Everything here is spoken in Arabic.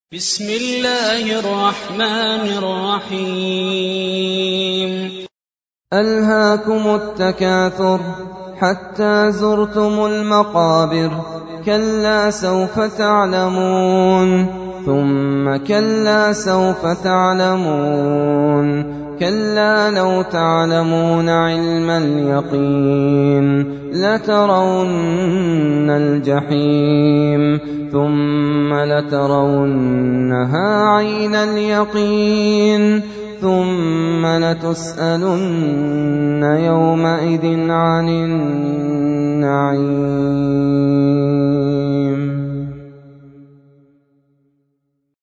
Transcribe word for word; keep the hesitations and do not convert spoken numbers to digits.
بسم الله الرحمن الرحيم ألهاكم التكاثر حتى زرتم المقابر كلا سوف تعلمون ثم كلا سوف تعلمون كلا لو تعلمون علم اليقين لترون الجحيم ثم لترونها عين اليقين ثم لتسألن يومئذ عن النعيم.